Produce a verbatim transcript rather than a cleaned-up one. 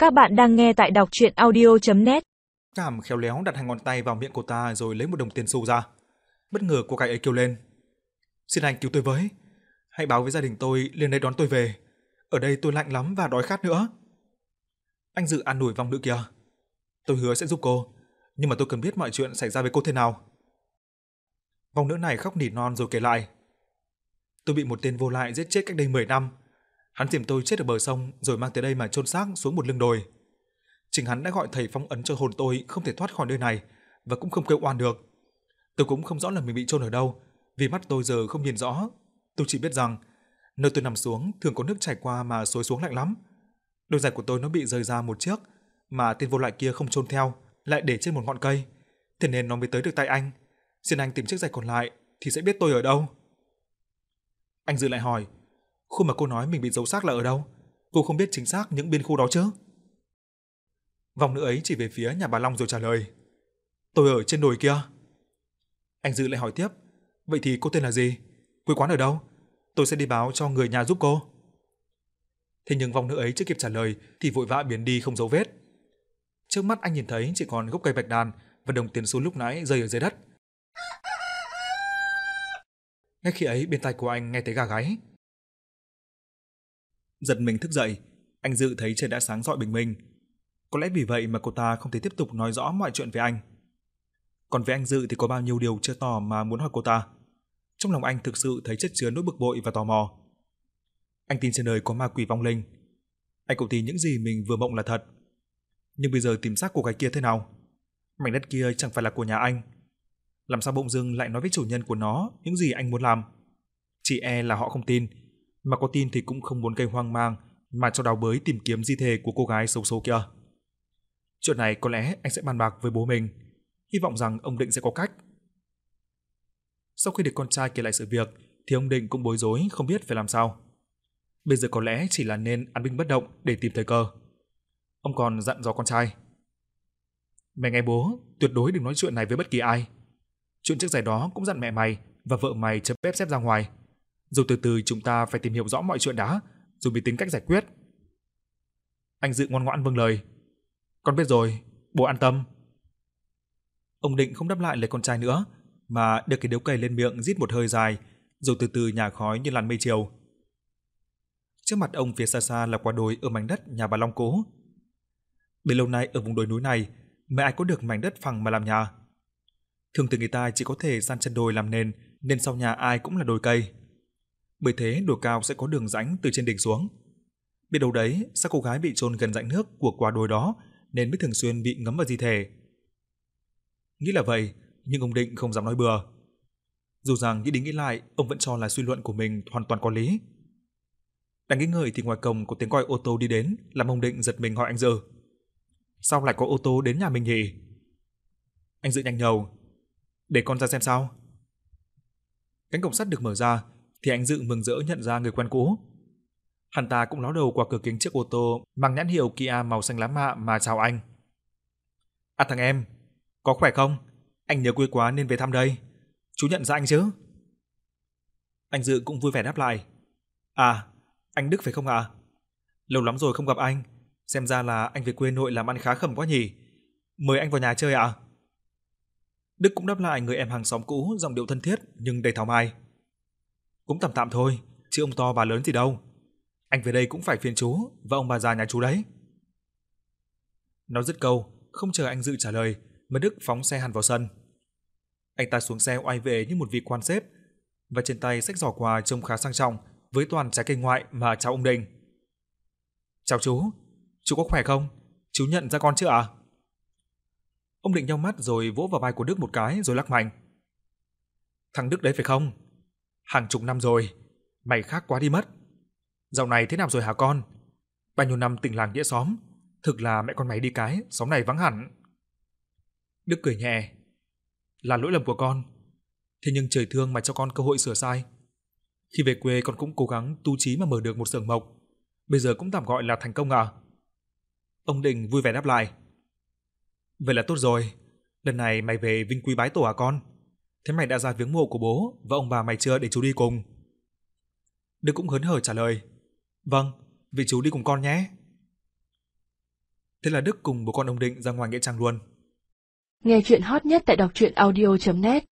Các bạn đang nghe tại đọc truyện audio chấm net. Cảm khéo léo đặt hai ngón tay vào miệng cô ta rồi lấy một đồng tiền xu ra. Bất ngờ cô gái ấy kêu lên: "Xin anh cứu tôi với, hãy báo với gia đình tôi lên đây đón tôi về. Ở đây tôi lạnh lắm và đói khát nữa." Anh Dự an ủi vong nữ kia: "Tôi hứa sẽ giúp cô, nhưng mà tôi cần biết mọi chuyện xảy ra với cô thế nào." Vong nữ này khóc nỉ non rồi kể lại: "Tôi bị một tên vô lại giết chết cách đây mười năm. Hắn tìm tôi chết ở bờ sông rồi mang tới đây mà chôn xác xuống một lưng đồi. Chính hắn đã gọi thầy phong ấn cho hồn tôi không thể thoát khỏi nơi này và cũng không kêu oan được. Tôi cũng không rõ là mình bị chôn ở đâu, vì mắt tôi giờ không nhìn rõ. Tôi chỉ biết rằng nơi tôi nằm xuống thường có nước chảy qua mà xối xuống lạnh lắm. Đôi giày của tôi nó bị rời ra một chiếc, mà tên vô lại kia không chôn theo, lại để trên một ngọn cây, thế nên nó mới tới được tay anh. Xin anh tìm chiếc giày còn lại thì sẽ biết tôi ở đâu." Anh Dự lại hỏi: "Khu mà cô nói mình bị giấu xác là ở đâu? Cô không biết chính xác những biên khu đó chứ?" Vong nữ ấy chỉ về phía nhà bà Long rồi trả lời: "Tôi ở trên đồi kia." Anh Dự lại hỏi tiếp: "Vậy thì cô tên là gì? Quê quán ở đâu? Tôi sẽ đi báo cho người nhà giúp cô." Thế nhưng vong nữ ấy chưa kịp trả lời thì vội vã biến đi không dấu vết. Trước mắt anh nhìn thấy chỉ còn gốc cây bạch đàn và đồng tiền xu lúc nãy rơi ở dưới đất. Ngay khi ấy bên tai của anh nghe thấy gà gáy. Giật mình thức dậy, anh Dự thấy trời đã sáng rọi bình minh. Có lẽ vì vậy mà cô ta không thể tiếp tục nói rõ mọi chuyện với anh. Còn với anh Dự thì có bao nhiêu điều chưa tỏ mà muốn hỏi cô ta. Trong lòng anh thực sự thấy chất chứa nỗi bực bội và tò mò. Anh tin trên đời có ma quỷ vong linh. Anh cũng tin những gì mình vừa mộng là thật. Nhưng bây giờ tìm xác cô gái kia thế nào? Mảnh đất kia chẳng phải là của nhà anh. Làm sao bỗng dưng lại nói với chủ nhân của nó những gì anh muốn làm? Chỉ e là họ không tin, mà có tin thì cũng không muốn gây hoang mang mà cho đào bới tìm kiếm di thể của cô gái xấu số kia. Chuyện này có lẽ anh sẽ bàn bạc với bố mình, hy vọng rằng ông Định sẽ có cách. Sau khi được con trai kể lại sự việc thì ông Định cũng bối rối không biết phải làm sao. Bây giờ có lẽ chỉ là nên án binh bất động để tìm thời cơ. Ông còn dặn dò con trai: "Mày nghe bố, tuyệt đối đừng nói chuyện này với bất kỳ ai. Chuyện chiếc giày đó cũng dặn mẹ mày và vợ mày chớ ép xếp ra ngoài. Rồi từ từ chúng ta phải tìm hiểu rõ mọi chuyện đã, rồi mới tính cách giải quyết." Anh Dự ngoan ngoãn vâng lời: "Con biết rồi, bố an tâm." Ông Định không đáp lại lời con trai nữa, mà đưa cái điếu cày lên miệng rít một hơi dài, rồi từ từ nhả khói như làn mây chiều. Trước mặt ông phía xa xa là quả đồi ở mảnh đất nhà bà Long cũ. Bấy lâu nay ở vùng đồi núi này, mấy ai có được mảnh đất phẳng mà làm nhà. Thường thì người ta chỉ có thể san chân đồi làm nền, nên sau nhà ai cũng là đồi cây. Bởi thế đồi cao sẽ có đường rãnh từ trên đỉnh xuống. Biết đâu đấy, xác cô gái bị chôn gần rãnh nước của quả đồi đó nên mới thường xuyên bị ngấm vào di thể. Nghĩ là vậy, nhưng ông Định không dám nói bừa. Dù rằng nghĩ đi nghĩ lại, ông vẫn cho là suy luận của mình hoàn toàn có lý. Đang nghĩ ngợi thì ngoài cổng có tiếng còi ô tô đi đến, làm ông Định giật mình hỏi anh Dự: "Sao lại có ô tô đến nhà mình nhỉ?" Anh Dự nhanh nhầu: "Để con ra xem sao." Cánh cổng sắt được mở ra thì anh Dự mừng rỡ nhận ra người quen cũ. Hắn ta cũng ló đầu qua cửa kính chiếc ô tô mang nhãn hiệu Kia màu xanh lá mạ mà chào anh. "À thằng em, có khỏe không? Anh nhớ quê quá nên về thăm đây. Chú nhận ra anh chứ?" Anh Dự cũng vui vẻ đáp lại: "À, anh Đức phải không ạ? À? Lâu lắm rồi không gặp anh, xem ra là anh về quê nội làm ăn khá khẩm quá nhỉ. Mời anh vào nhà chơi ạ." À? Đức cũng đáp lại người em hàng xóm cũ giọng điệu thân thiết nhưng đầy thảo mai: "Cũng tạm tạm thôi, chứ ông to bà lớn gì đâu. Anh về đây cũng phải phiền chú và ông bà già nhà chú đấy." Nói dứt câu, không chờ anh Dự trả lời mà Đức phóng xe hẳn vào sân. Anh ta xuống xe oai vệ như một vị quan xếp, và trên tay xách giỏ quà trông khá sang trọng với toàn trái cây ngoại mà chào ông Định. "Chào chú, chú có khỏe không? Chú nhận ra con chưa ạ?" À? Ông Định nheo mắt rồi vỗ vào vai của Đức một cái rồi lắc mạnh: "Thằng Đức đấy phải không? Hàng chục năm rồi, mày khác quá đi mất. Dạo này thế nào rồi hả con? Bao nhiêu năm tình làng nghĩa xóm, thực là mẹ con mày đi cái, xóm này vắng hẳn." Đức cười nhẹ: "Là lỗi lầm của con, thế nhưng trời thương mà cho con cơ hội sửa sai. Khi về quê con cũng cố gắng tu chí mà mở được một xưởng mộc, bây giờ cũng tạm gọi là thành công à?" Ông Định vui vẻ đáp lại: "Vậy là tốt rồi, lần này mày về vinh quy bái tổ à con? Thế mày đã ra viếng mộ của bố và ông bà mày chưa để chú đi cùng?" Đức cũng hớn hở trả lời: "Vâng, vì chú đi cùng con nhé." Thế là Đức cùng bố con ông Định ra ngoài nghĩa trang luôn. Nghe chuyện hot nhất tại đọc truyện audio chấm net